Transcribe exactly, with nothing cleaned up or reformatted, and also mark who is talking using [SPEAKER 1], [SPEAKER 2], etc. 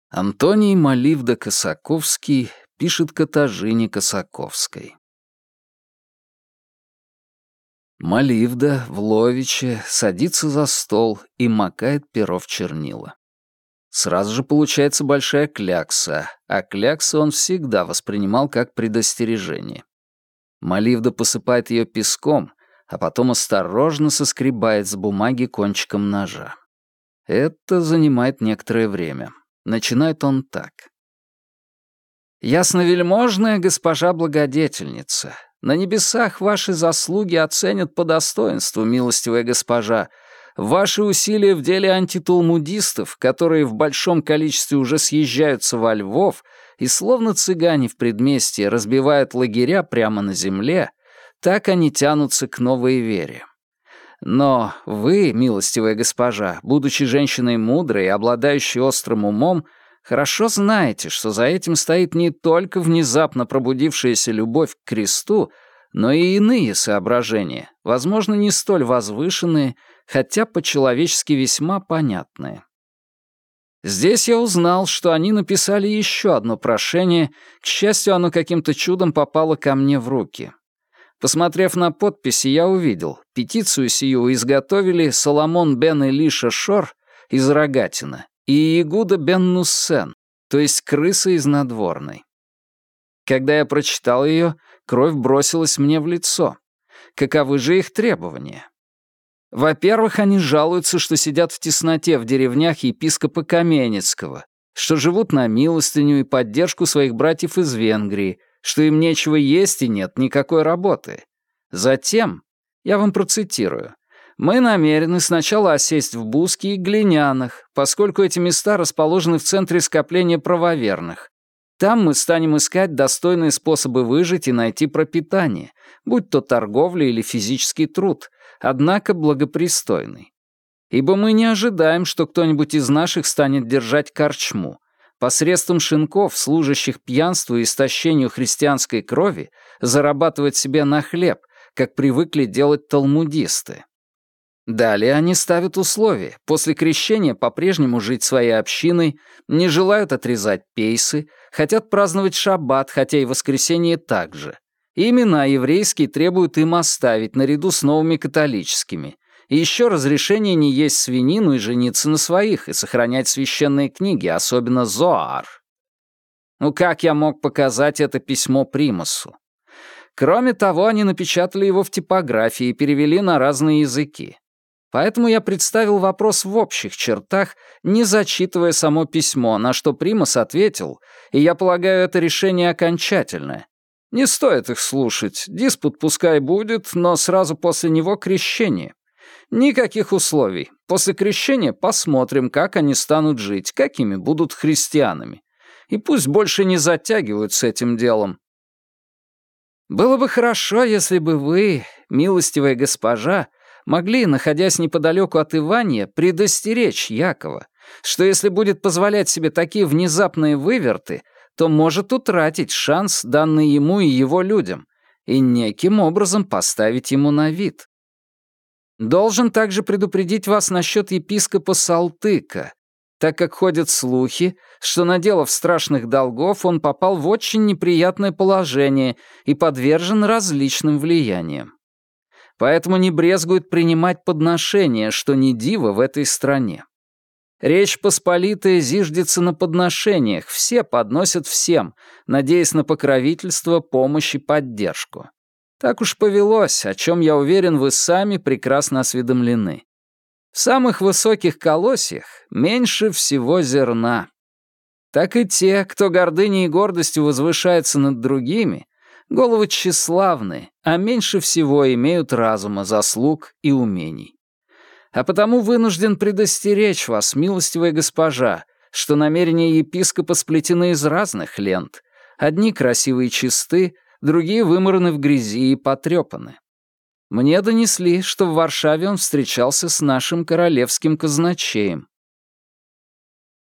[SPEAKER 1] Антоний Маливда-Косаковский пишет Катажине Косаковской. Маливда в Ловиче садится за стол и макает перо в чернила. Сразу же получается большая клякса, а кляксы он всегда воспринимал как предостережение. Маливда посыпает ее песком, а потом осторожно соскребает с бумаги кончиком ножа. Это занимает некоторое время. Начинает он так. «Ясновельможная госпожа благодетельница, на небесах ваши заслуги оценят по достоинству, милостивая госпожа. Ваши усилия в деле антиталмудистов, которые в большом количестве уже съезжаются во Львов и словно цыгане в предместье разбивают лагеря прямо на земле, так они тянутся к новой вере. Но вы, милостивая госпожа, будучи женщиной мудрой и обладающей острым умом, хорошо знаете, что за этим стоит не только внезапно пробудившаяся любовь к кресту, но и иные соображения, возможно, не столь возвышенные, хотя по-человечески весьма понятные. Здесь я узнал, что они написали еще одно прошение, к счастью, оно каким-то чудом попало ко мне в руки. Посмотрев на подписи, я увидел, петицию сию изготовили Соломон бен Илиша Шор из Рогатина и Игуда бен Нуссен, то есть крыса из надворной. Когда я прочитал ее, кровь бросилась мне в лицо. Каковы же их требования? Во-первых, они жалуются, что сидят в тесноте в деревнях епископа Каменецкого, что живут на милостыню и поддержку своих братьев из Венгрии, что им нечего есть и нет никакой работы. Затем, я вам процитирую, «Мы намерены сначала осесть в Буске и Глинянах, поскольку эти места расположены в центре скопления правоверных. Там мы станем искать достойные способы выжить и найти пропитание, будь то торговля или физический труд, однако благопристойный. Ибо мы не ожидаем, что кто-нибудь из наших станет держать корчму. Посредством шинков, служащих пьянству и истощению христианской крови, зарабатывать себе на хлеб, как привыкли делать талмудисты. Далее они ставят условия. После крещения по-прежнему жить своей общиной, не желают отрезать пейсы, хотят праздновать шаббат, хотя и воскресенье также. И имена еврейские требуют им оставить наряду с новыми католическими. И еще разрешение не есть свинину и жениться на своих, и сохранять священные книги, особенно Зоар. Ну как я мог показать это письмо примасу? Кроме того, они напечатали его в типографии и перевели на разные языки. Поэтому я представил вопрос в общих чертах, не зачитывая само письмо, на что примас ответил, и я полагаю, это решение окончательное. Не стоит их слушать, диспут пускай будет, но сразу после него крещение. Никаких условий. После крещения посмотрим, как они станут жить, какими будут христианами. И пусть больше не затягивают с этим делом. Было бы хорошо, если бы вы, милостивая госпожа, могли, находясь неподалеку от Ивания, предостеречь Якова, что если будет позволять себе такие внезапные выверты, то может утратить шанс, данный ему и его людям, и неким образом поставить ему на вид. Должен также предупредить вас насчет епископа Салтыка, так как ходят слухи, что, наделав страшных долгов, он попал в очень неприятное положение и подвержен различным влияниям. Поэтому не брезгует принимать подношения, что не диво в этой стране. Речь Посполитая зиждется на подношениях, все подносят всем, надеясь на покровительство, помощь и поддержку. Так уж повелось, о чем, я уверен, вы сами прекрасно осведомлены. В самых высоких колосьях меньше всего зерна. Так и те, кто гордыней и гордостью возвышается над другими, головы тщеславны, а меньше всего имеют разума, заслуг и умений. А потому вынужден предостеречь вас, милостивая госпожа, что намерения епископа сплетены из разных лент. Одни красивые и чисты, другие вымараны в грязи и потрепаны. Мне донесли, что в Варшаве он встречался с нашим королевским казначеем.